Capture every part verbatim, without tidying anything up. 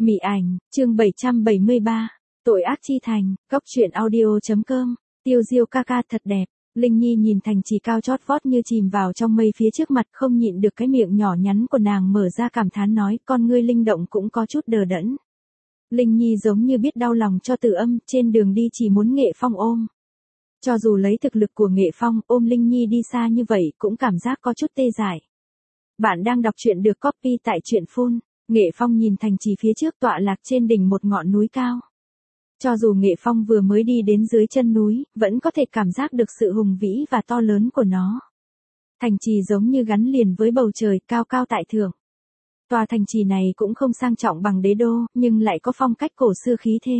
Mị ảnh, chương bảy trăm bảy mươi ba, tội ác chi thành, góc truyện audio.com, tiêu diêu ca ca thật đẹp. Linh Nhi nhìn thành trì cao chót vót như chìm vào trong mây phía trước mặt, không nhịn được cái miệng nhỏ nhắn của nàng mở ra cảm thán nói, con ngươi linh động cũng có chút đờ đẫn. Linh Nhi giống như biết đau lòng cho Từ Âm, trên đường đi chỉ muốn Nghệ Phong ôm. Cho dù lấy thực lực của Nghệ Phong, ôm Linh Nhi đi xa như vậy cũng cảm giác có chút tê dại. Bạn đang đọc truyện được copy tại truyện phun. Nghệ Phong nhìn thành trì phía trước tọa lạc trên đỉnh một ngọn núi cao. Cho dù Nghệ Phong vừa mới đi đến dưới chân núi, vẫn có thể cảm giác được sự hùng vĩ và to lớn của nó. Thành trì giống như gắn liền với bầu trời, cao cao tại thượng. Tòa thành trì này cũng không sang trọng bằng đế đô, nhưng lại có phong cách cổ xưa khí thế.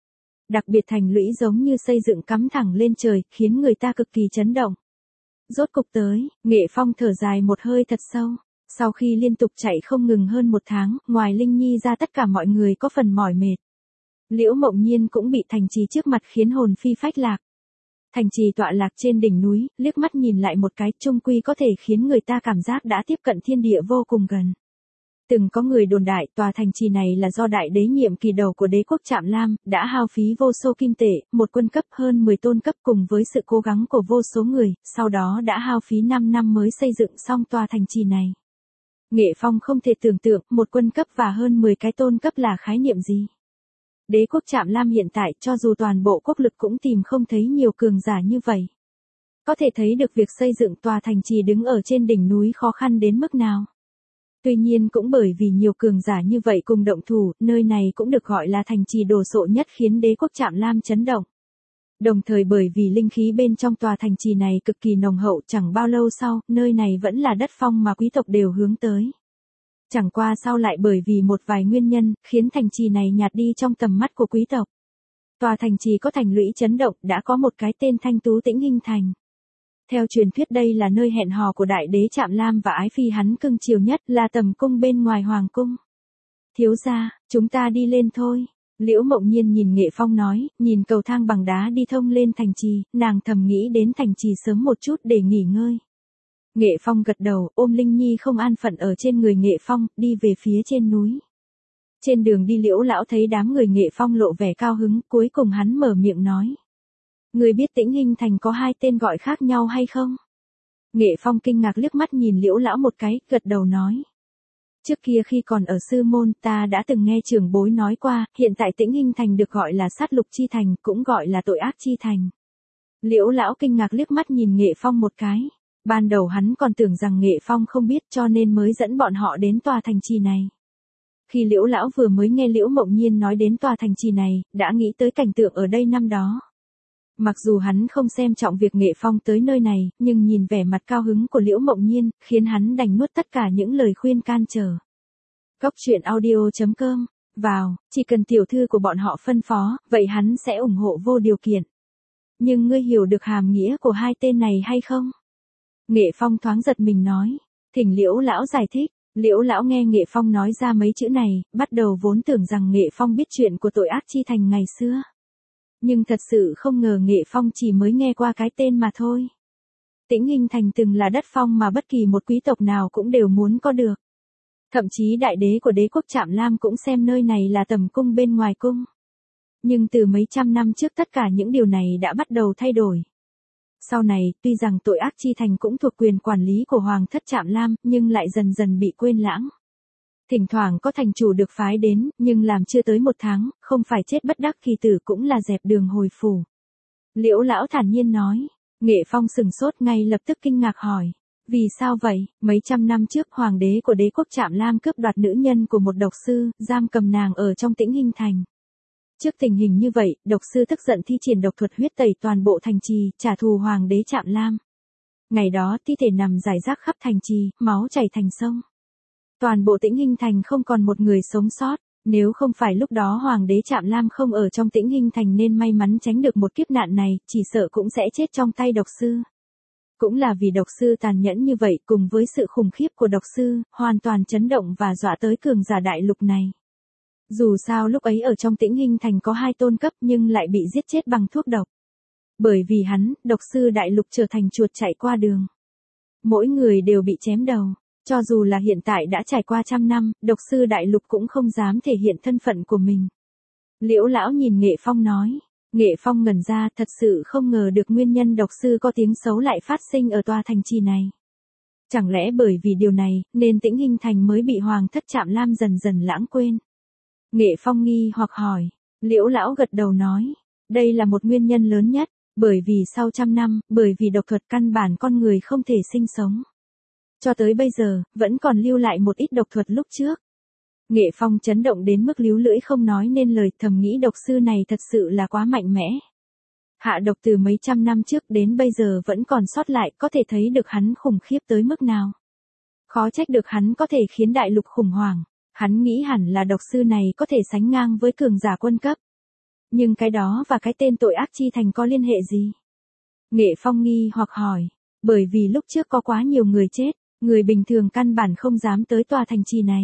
Đặc biệt thành lũy giống như xây dựng cắm thẳng lên trời, khiến người ta cực kỳ chấn động. Rốt cục tới, Nghệ Phong thở dài một hơi thật sâu. Sau khi liên tục chạy không ngừng hơn một tháng, ngoài Linh Nhi ra tất cả mọi người có phần mỏi mệt. Liễu Mộng Nhiên cũng bị thành trì trước mặt khiến hồn phi phách lạc. Thành trì tọa lạc trên đỉnh núi, liếc mắt nhìn lại một cái, chung quy có thể khiến người ta cảm giác đã tiếp cận thiên địa vô cùng gần. Từng có người đồn đại tòa thành trì này là do đại đế nhiệm kỳ đầu của đế quốc Trạm Lam, đã hao phí vô số kim tệ, một quân cấp hơn mười tôn cấp cùng với sự cố gắng của vô số người, sau đó đã hao phí năm năm mới xây dựng xong tòa thành trì này. Nghệ Phong không thể tưởng tượng một quân cấp và hơn mười cái tôn cấp là khái niệm gì. Đế quốc Trạm Lam hiện tại cho dù toàn bộ quốc lực cũng tìm không thấy nhiều cường giả như vậy. Có thể thấy được việc xây dựng tòa thành trì đứng ở trên đỉnh núi khó khăn đến mức nào. Tuy nhiên cũng bởi vì nhiều cường giả như vậy cùng động thủ, nơi này cũng được gọi là thành trì đồ sộ nhất khiến đế quốc Trạm Lam chấn động. Đồng thời bởi vì linh khí bên trong tòa thành trì này cực kỳ nồng hậu, chẳng bao lâu sau, nơi này vẫn là đất phong mà quý tộc đều hướng tới. Chẳng qua sau lại bởi vì một vài nguyên nhân, khiến thành trì này nhạt đi trong tầm mắt của quý tộc. Tòa thành trì có thành lũy chấn động, đã có một cái tên Thanh Tú Tĩnh Hinh Thành. Theo truyền thuyết đây là nơi hẹn hò của đại đế Trạm Lam và ái phi hắn cưng chiều nhất, là tầm cung bên ngoài hoàng cung. Thiếu gia, chúng ta đi lên thôi. Liễu Mộng Nhiên nhìn Nghệ Phong nói, nhìn cầu thang bằng đá đi thông lên thành trì, nàng thầm nghĩ đến thành trì sớm một chút để nghỉ ngơi. Nghệ Phong gật đầu, ôm Linh Nhi không an phận ở trên người Nghệ Phong, đi về phía trên núi. Trên đường đi Liễu lão thấy đám người Nghệ Phong lộ vẻ cao hứng, cuối cùng hắn mở miệng nói. Người biết Tĩnh Hinh Thành có hai tên gọi khác nhau hay không? Nghệ Phong kinh ngạc liếc mắt nhìn Liễu lão một cái, gật đầu nói. Trước kia khi còn ở sư môn ta đã từng nghe trưởng bối nói qua, hiện tại Tĩnh Hinh Thành được gọi là sát lục chi thành, cũng gọi là tội ác chi thành. Liễu lão kinh ngạc liếc mắt nhìn Nghệ Phong một cái. Ban đầu hắn còn tưởng rằng Nghệ Phong không biết cho nên mới dẫn bọn họ đến tòa thành trì này. Khi Liễu lão vừa mới nghe Liễu Mộng Nhiên nói đến tòa thành trì này, đã nghĩ tới cảnh tượng ở đây năm đó. Mặc dù hắn không xem trọng việc Nghệ Phong tới nơi này, nhưng nhìn vẻ mặt cao hứng của Liễu Mộng Nhiên, khiến hắn đành nuốt tất cả những lời khuyên can trở. Góc truyện audio.com, vào, chỉ cần tiểu thư của bọn họ phân phó, vậy hắn sẽ ủng hộ vô điều kiện. Nhưng ngươi hiểu được hàm nghĩa của hai tên này hay không? Nghệ Phong thoáng giật mình nói, thỉnh Liễu lão giải thích. Liễu lão nghe Nghệ Phong nói ra mấy chữ này, bắt đầu vốn tưởng rằng Nghệ Phong biết chuyện của tội ác chi thành ngày xưa. Nhưng thật sự không ngờ Nghệ Phong chỉ mới nghe qua cái tên mà thôi. Tĩnh Hinh Thành từng là đất phong mà bất kỳ một quý tộc nào cũng đều muốn có được. Thậm chí đại đế của đế quốc Trạm Lam cũng xem nơi này là tầm cung bên ngoài cung. Nhưng từ mấy trăm năm trước tất cả những điều này đã bắt đầu thay đổi. Sau này, tuy rằng tội ác chi thành cũng thuộc quyền quản lý của Hoàng thất Trạm Lam, nhưng lại dần dần bị quên lãng. Thỉnh thoảng có thành chủ được phái đến, nhưng làm chưa tới một tháng, không phải chết bất đắc kỳ tử cũng là dẹp đường hồi phủ. Liễu lão thản nhiên nói, Nghệ Phong sừng sốt ngay lập tức kinh ngạc hỏi. Vì sao vậy? Mấy trăm năm trước Hoàng đế của đế quốc Trạm Lam cướp đoạt nữ nhân của một độc sư, giam cầm nàng ở trong Tĩnh Hinh Thành. Trước tình hình như vậy, độc sư tức giận thi triển độc thuật huyết tẩy toàn bộ thành trì, trả thù Hoàng đế Trạm Lam. Ngày đó thi thể nằm rải rác khắp thành trì, máu chảy thành sông. Toàn bộ Tĩnh Hinh Thành không còn một người sống sót, nếu không phải lúc đó Hoàng đế Trạm Lam không ở trong Tĩnh Hinh Thành nên may mắn tránh được một kiếp nạn này, chỉ sợ cũng sẽ chết trong tay độc sư. Cũng là vì độc sư tàn nhẫn như vậy cùng với sự khủng khiếp của độc sư, hoàn toàn chấn động và dọa tới cường giả đại lục này. Dù sao lúc ấy ở trong Tĩnh Hinh Thành có hai tôn cấp nhưng lại bị giết chết bằng thuốc độc. Bởi vì hắn, độc sư đại lục trở thành chuột chạy qua đường. Mỗi người đều bị chém đầu. Cho dù là hiện tại đã trải qua trăm năm, độc sư đại lục cũng không dám thể hiện thân phận của mình. Liễu lão nhìn Nghệ Phong nói. Nghệ Phong ngẩn ra, thật sự không ngờ được nguyên nhân độc sư có tiếng xấu lại phát sinh ở tòa thành trì này. Chẳng lẽ bởi vì điều này, nên Tĩnh Hinh Thành mới bị Hoàng thất Trạm Lam dần dần lãng quên? Nghệ Phong nghi hoặc hỏi. Liễu lão gật đầu nói. Đây là một nguyên nhân lớn nhất, bởi vì sau trăm năm, bởi vì độc thuật căn bản con người không thể sinh sống. Cho tới bây giờ, vẫn còn lưu lại một ít độc thuật lúc trước. Nghệ Phong chấn động đến mức líu lưỡi không nói nên lời, thầm nghĩ độc sư này thật sự là quá mạnh mẽ. Hạ độc từ mấy trăm năm trước đến bây giờ vẫn còn sót lại, có thể thấy được hắn khủng khiếp tới mức nào. Khó trách được hắn có thể khiến đại lục khủng hoảng, hắn nghĩ hẳn là độc sư này có thể sánh ngang với cường giả quân cấp. Nhưng cái đó và cái tên tội ác chi thành có liên hệ gì? Nghệ Phong nghi hoặc hỏi, bởi vì lúc trước có quá nhiều người chết, người bình thường căn bản không dám tới tòa thành trì này.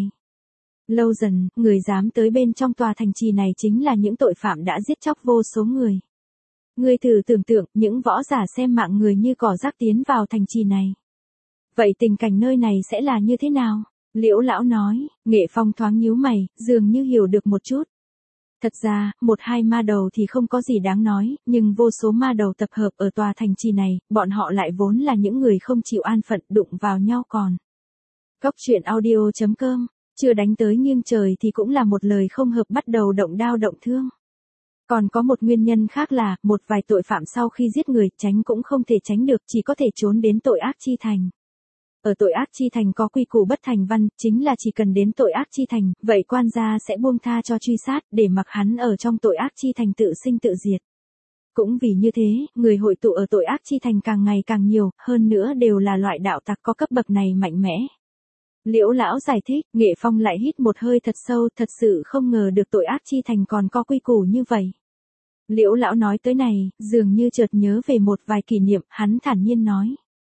Lâu dần, người dám tới bên trong tòa thành trì này chính là những tội phạm đã giết chóc vô số người. Ngươi thử tưởng tượng, những võ giả xem mạng người như cỏ rác tiến vào thành trì này. Vậy tình cảnh nơi này sẽ là như thế nào? Liễu lão nói. Nghệ Phong thoáng nhíu mày, dường như hiểu được một chút. Thật ra, một hai ma đầu thì không có gì đáng nói, nhưng vô số ma đầu tập hợp ở tòa thành trì này, bọn họ lại vốn là những người không chịu an phận, đụng vào nhau còn. Cốc truyện audio chấm com, chưa đánh tới nghiêng trời thì cũng là một lời không hợp bắt đầu động đao động thương. Còn có một nguyên nhân khác là, một vài tội phạm sau khi giết người, tránh cũng không thể tránh được, chỉ có thể trốn đến tội ác chi thành. Ở tội ác chi thành có quy củ bất thành văn, chính là chỉ cần đến tội ác chi thành, vậy quan gia sẽ buông tha cho truy sát, để mặc hắn ở trong tội ác chi thành tự sinh tự diệt. Cũng vì như thế, người hội tụ ở tội ác chi thành càng ngày càng nhiều, hơn nữa đều là loại đạo tặc có cấp bậc này mạnh mẽ. Liễu lão giải thích. Nghệ Phong lại hít một hơi thật sâu, thật sự không ngờ được tội ác chi thành còn có quy củ như vậy. Liễu lão nói tới này, dường như chợt nhớ về một vài kỷ niệm, hắn thản nhiên nói.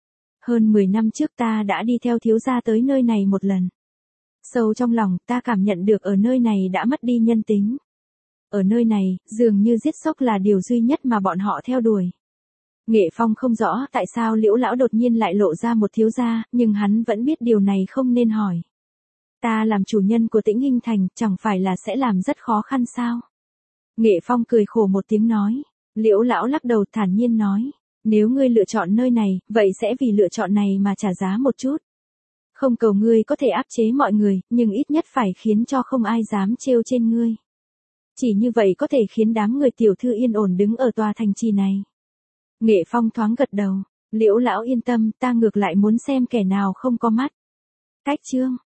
Hơn mười năm trước ta đã đi theo thiếu gia tới nơi này một lần. Sâu trong lòng, ta cảm nhận được ở nơi này đã mất đi nhân tính. Ở nơi này, dường như giết chóc là điều duy nhất mà bọn họ theo đuổi. Nghệ Phong không rõ tại sao Liễu lão đột nhiên lại lộ ra một thiếu gia, nhưng hắn vẫn biết điều này không nên hỏi. Ta làm chủ nhân của Tĩnh Hinh Thành, chẳng phải là sẽ làm rất khó khăn sao? Nghệ Phong cười khổ một tiếng nói. Liễu lão lắc đầu thản nhiên nói. Nếu ngươi lựa chọn nơi này, vậy sẽ vì lựa chọn này mà trả giá một chút. Không cầu ngươi có thể áp chế mọi người, nhưng ít nhất phải khiến cho không ai dám trêu trên ngươi. Chỉ như vậy có thể khiến đám người tiểu thư yên ổn đứng ở tòa thành trì này. Nghệ Phong thoáng gật đầu. Liễu lão yên tâm, ta ngược lại muốn xem kẻ nào không có mắt. Cách chương.